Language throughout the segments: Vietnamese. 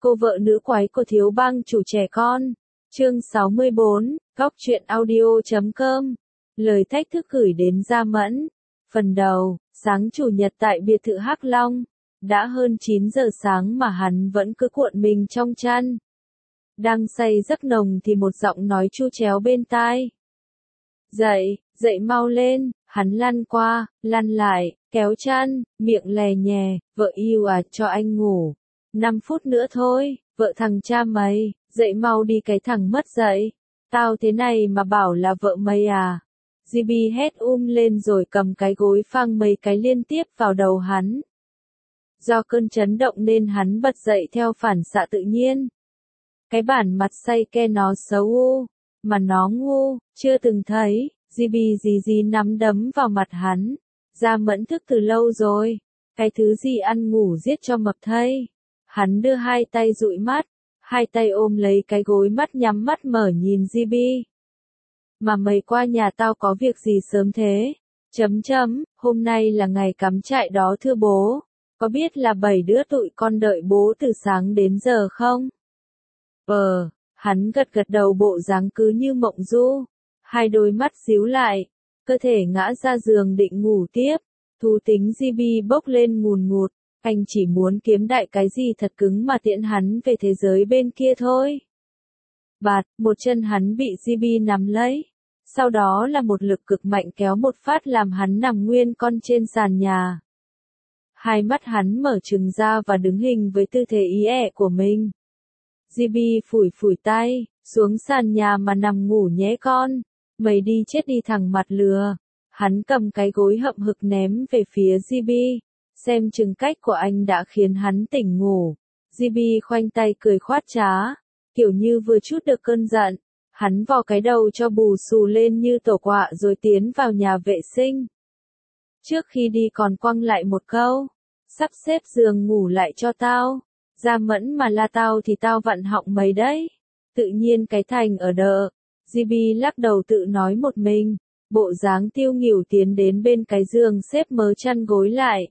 Cô vợ nữ quái của thiếu bang chủ trẻ con. Chương 64, Góc truyện audio.com. Lời thách thức gửi đến Gia Mẫn. Phần đầu, sáng chủ nhật tại biệt thự Hắc Long. Đã hơn 9 giờ sáng mà hắn vẫn cứ cuộn mình trong chăn. Đang say giấc nồng thì một giọng nói chu chéo bên tai. Dậy, dậy mau lên, hắn lăn qua, lăn lại, kéo chăn, miệng lè nhè, vợ yêu à cho anh ngủ. 5 phút nữa thôi, vợ thằng cha mày, dậy mau đi cái thằng mất dậy. Tao thế này mà bảo là vợ mày à. GB hét lên rồi cầm cái gối phang mấy cái liên tiếp vào đầu hắn. Do cơn chấn động nên hắn bật dậy theo phản xạ tự nhiên. Cái bản mặt say ke nó xấu u, mà nó ngu, chưa từng thấy, GB gì nắm đấm vào mặt hắn. Gia Mẫn thức từ lâu rồi, cái thứ gì ăn ngủ giết cho mập thây. Hắn đưa hai tay dụi mắt, hai tay ôm lấy cái gối mắt nhắm mắt mở nhìn GB. Mà mày qua nhà tao có việc gì sớm thế? Hôm nay là ngày cắm trại đó thưa bố. Có biết là 7 đứa tụi con đợi bố từ sáng đến giờ không? Hắn gật đầu bộ dáng cứ như mộng du. Hai đôi mắt díu lại, cơ thể ngã ra giường định ngủ tiếp. Thú tính GB bốc lên ngùn ngụt. Anh chỉ muốn kiếm đại cái gì thật cứng mà tiễn hắn về thế giới bên kia thôi. Bạt, một chân hắn bị GB nắm lấy. Sau đó là một lực cực mạnh kéo một phát làm hắn nằm nguyên con trên sàn nhà. Hai mắt hắn mở trừng ra và đứng hình với tư thế ý ẹ của mình. GB phủi tay, xuống sàn nhà mà nằm ngủ nhé con. Mày đi chết đi thằng mặt lừa. Hắn cầm cái gối hậm hực ném về phía GB. Xem chừng cách của anh đã khiến hắn tỉnh ngủ. GB khoanh tay cười khoát trá, kiểu như vừa chút được cơn giận. Hắn vò cái đầu cho bù xù lên như tổ quạ rồi tiến vào nhà vệ sinh. Trước khi đi còn quăng lại một câu. Sắp xếp giường ngủ lại cho tao. Gia Mẫn mà la tao thì tao vặn họng mày đấy. Tự nhiên cái thành ở đợ. GB lắc đầu tự nói một mình. Bộ dáng tiêu nghỉu tiến đến bên cái giường xếp mớ chăn gối lại.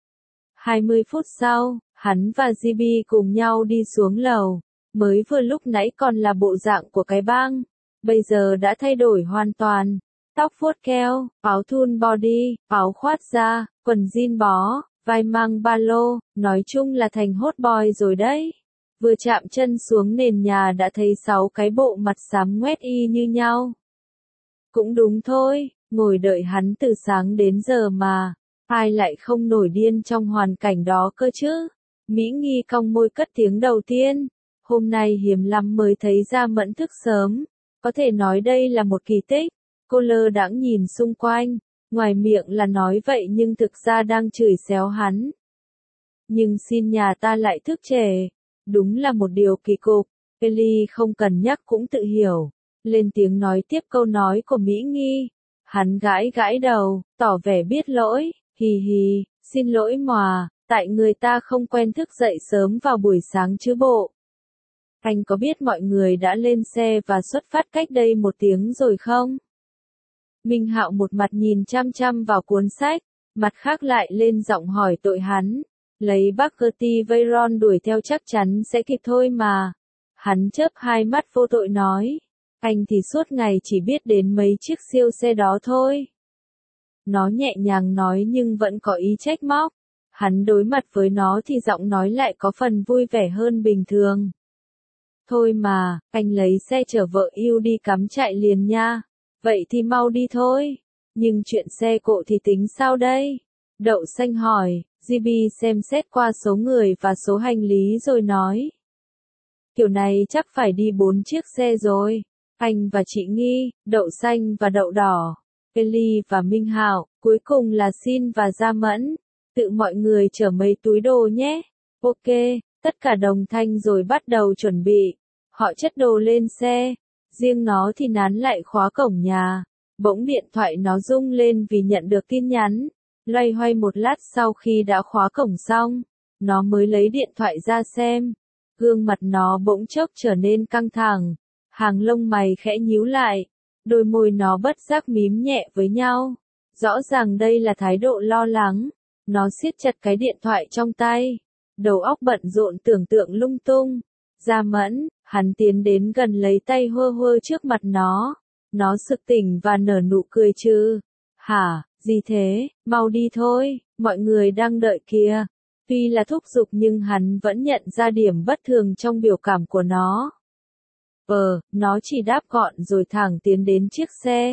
20 phút sau, hắn và GB cùng nhau đi xuống lầu. Mới vừa lúc nãy còn là bộ dạng của cái bang. Bây giờ đã thay đổi hoàn toàn. Tóc vuốt keo, áo thun body, áo khoát da, quần jean bó, vai mang ba lô, nói chung là thành hot boy rồi đấy. Vừa chạm chân xuống nền nhà đã thấy 6 cái bộ mặt xám ngoét y như nhau. Cũng đúng thôi, ngồi đợi hắn từ sáng đến giờ mà. Ai lại không nổi điên trong hoàn cảnh đó cơ chứ? Mỹ Nghi cong môi cất tiếng đầu tiên. Hôm nay hiếm lắm mới thấy Gia Mẫn thức sớm. Có thể nói đây là một kỳ tích. Cô lơ đãng nhìn xung quanh. Ngoài miệng là nói vậy nhưng thực ra đang chửi xéo hắn. Nhưng xin nhà ta lại thức trễ. Đúng là một điều kỳ cục. Ellie không cần nhắc cũng tự hiểu. Lên tiếng nói tiếp câu nói của Mỹ Nghi. Hắn gãi đầu, tỏ vẻ biết lỗi. Hì, xin lỗi mòa, tại người ta không quen thức dậy sớm vào buổi sáng chứ bộ. Anh có biết mọi người đã lên xe và xuất phát cách đây 1 tiếng rồi không? Minh Hạo một mặt nhìn chăm vào cuốn sách, mặt khác lại lên giọng hỏi tội hắn. Lấy Buckety Veyron đuổi theo chắc chắn sẽ kịp thôi mà. Hắn chớp hai mắt vô tội nói. Anh thì suốt ngày chỉ biết đến mấy chiếc siêu xe đó thôi. Nó nhẹ nhàng nói nhưng vẫn có ý trách móc. Hắn đối mặt với nó thì giọng nói lại có phần vui vẻ hơn bình thường. Thôi mà, anh lấy xe chở vợ yêu đi cắm trại liền nha. Vậy thì mau đi thôi. Nhưng chuyện xe cộ thì tính sao đây? Đậu Xanh hỏi, GB xem xét qua số người và số hành lý rồi nói. Kiểu này chắc phải đi 4 chiếc xe rồi. Anh và chị Nghi, Đậu Xanh và Đậu Đỏ. Ellie và Minh Hạo, cuối cùng là Xin và Gia Mẫn. Tự mọi người chở mấy túi đồ nhé. Ok, tất cả đồng thanh rồi bắt đầu chuẩn bị. Họ chất đồ lên xe. Riêng nó thì nán lại khóa cổng nhà. Bỗng điện thoại nó rung lên vì nhận được tin nhắn. Loay hoay một lát sau khi đã khóa cổng xong, nó mới lấy điện thoại ra xem. Gương mặt nó bỗng chốc trở nên căng thẳng. Hàng lông mày khẽ nhíu lại. Đôi môi nó bất giác mím nhẹ với nhau. Rõ ràng đây là thái độ lo lắng. Nó siết chặt cái điện thoại trong tay. đầu óc bận rộn tưởng tượng lung tung. Gia Mẫn, hắn tiến đến gần lấy tay hơ hơ trước mặt nó sực tỉnh và nở nụ cười chứ. Hả, gì thế, mau đi thôi, mọi người đang đợi kìa. Tuy là thúc giục nhưng hắn vẫn nhận ra điểm bất thường trong biểu cảm của nó. Nó chỉ đáp gọn rồi thẳng tiến đến chiếc xe.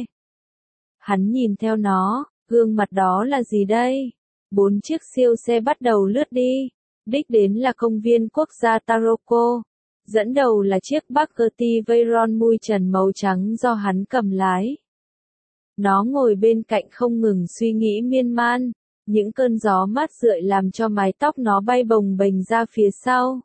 Hắn nhìn theo nó, gương mặt đó là gì đây? 4 chiếc siêu xe bắt đầu lướt đi. Đích đến là công viên quốc gia Taroko. Dẫn đầu là chiếc Bugatti Veyron mui trần màu trắng do hắn cầm lái. Nó ngồi bên cạnh không ngừng suy nghĩ miên man. Những cơn gió mát rượi làm cho mái tóc nó bay bồng bềnh ra phía sau.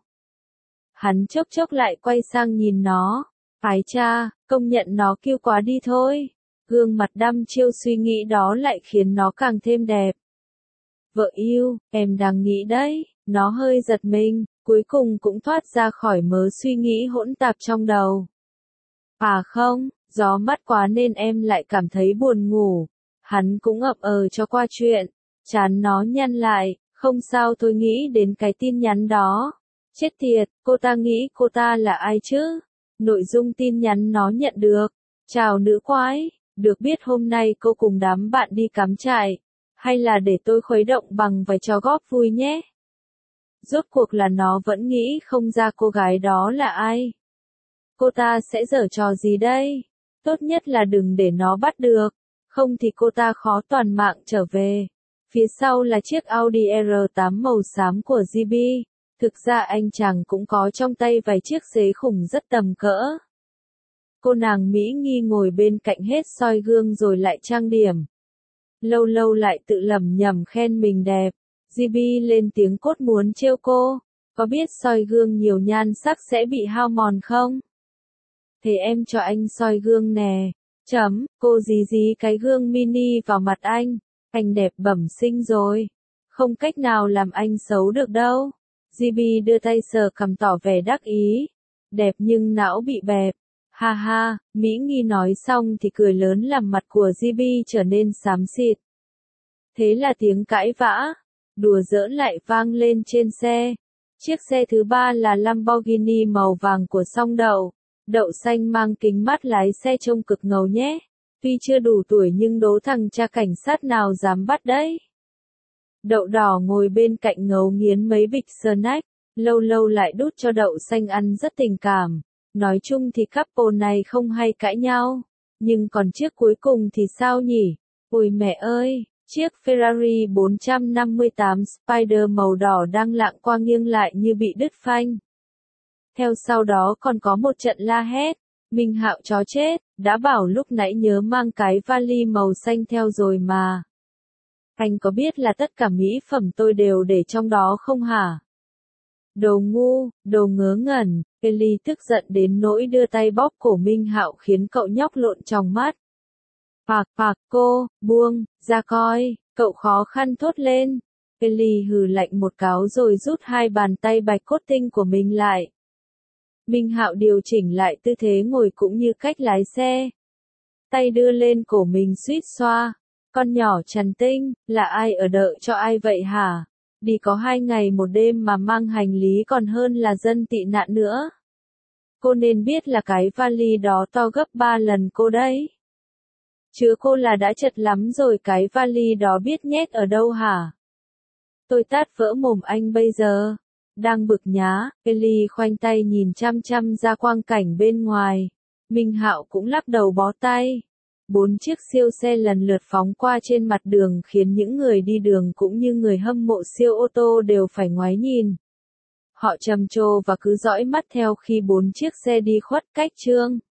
Hắn chốc chốc lại quay sang nhìn nó. Ái cha, công nhận nó cute quá đi thôi. Gương mặt đăm chiêu suy nghĩ đó lại khiến nó càng thêm đẹp. Vợ yêu, em đang nghĩ đấy. Nó hơi giật mình, cuối cùng cũng thoát ra khỏi mớ suy nghĩ hỗn tạp trong đầu. À không, gió mát quá nên em lại cảm thấy buồn ngủ. Hắn cũng ậm cho qua chuyện. Trán nó nhăn lại, không sao tôi nghĩ đến cái tin nhắn đó. Chết tiệt, cô ta nghĩ cô ta là ai chứ? Nội dung tin nhắn nó nhận được. Chào nữ quái, được biết hôm nay cô cùng đám bạn đi cắm trại. Hay là để tôi khuấy động bằng vài trò góp vui nhé? Rốt cuộc là nó vẫn nghĩ không ra cô gái đó là ai. Cô ta sẽ giở trò gì đây? Tốt nhất là đừng để nó bắt được. Không thì cô ta khó toàn mạng trở về. Phía sau là chiếc Audi R8 màu xám của GB. Thực ra anh chàng cũng có trong tay vài chiếc xế khủng rất tầm cỡ. Cô nàng Mỹ nghi ngồi bên cạnh hết soi gương rồi lại trang điểm. Lâu lâu lại tự lẩm nhẩm khen mình đẹp. GB lên tiếng cốt muốn trêu cô. Có biết soi gương nhiều nhan sắc sẽ bị hao mòn không? Thế em cho anh soi gương nè. Cô gì cái gương mini vào mặt anh. Anh đẹp bẩm sinh rồi. Không cách nào làm anh xấu được đâu. GB đưa tay sờ cằm tỏ vẻ đắc ý. Đẹp nhưng não bị bẹp. Ha ha, Mỹ nghi nói xong thì cười lớn làm mặt của GB trở nên xám xịt. Thế là tiếng cãi vã, đùa giỡn lại vang lên trên xe. Chiếc xe thứ ba là Lamborghini màu vàng của Song Đậu. Đậu xanh mang kính mắt lái xe trông cực ngầu nhé. Tuy chưa đủ tuổi nhưng đố thằng cha cảnh sát nào dám bắt đấy. Đậu đỏ ngồi bên cạnh ngấu nghiến mấy bịch snack, lâu lâu lại đút cho đậu xanh ăn rất tình cảm. Nói chung thì couple này không hay cãi nhau. Nhưng còn chiếc cuối cùng thì sao nhỉ? Ôi mẹ ơi, chiếc Ferrari 458 Spider màu đỏ đang lạng qua nghiêng lại như bị đứt phanh. Theo sau đó còn có một trận la hét. Minh Hạo chó chết, đã bảo lúc nãy nhớ mang cái vali màu xanh theo rồi mà. Anh có biết là tất cả mỹ phẩm tôi đều để trong đó không hả? Đồ ngu, đồ ngớ ngẩn, Ellie tức giận đến nỗi đưa tay bóp cổ Minh Hạo khiến cậu nhóc lộn tròng mắt. Cô, buông, ra coi, cậu khó khăn thốt lên. Ellie hừ lạnh một cáo rồi rút hai bàn tay bạch cốt tinh của mình lại. Minh Hạo điều chỉnh lại tư thế ngồi cũng như cách lái xe. Tay đưa lên cổ mình suýt xoa. Con nhỏ Trần Tinh, là ai ở đợi cho ai vậy hả? Đi có 2 ngày 1 đêm mà mang hành lý còn hơn là dân tị nạn nữa. Cô nên biết là cái vali đó to gấp 3 lần cô đấy. Chứ cô là đã chật lắm rồi, cái vali đó biết nhét ở đâu hả? Tôi tát vỡ mồm anh bây giờ. Đang bực nhá, Ellie khoanh tay nhìn chăm chăm ra quang cảnh bên ngoài. Minh Hạo cũng lắc đầu bó tay. 4 chiếc siêu xe lần lượt phóng qua trên mặt đường khiến những người đi đường cũng như người hâm mộ siêu ô tô đều phải ngoái nhìn. Họ trầm trồ và cứ dõi mắt theo khi 4 chiếc xe đi khuất cách trương.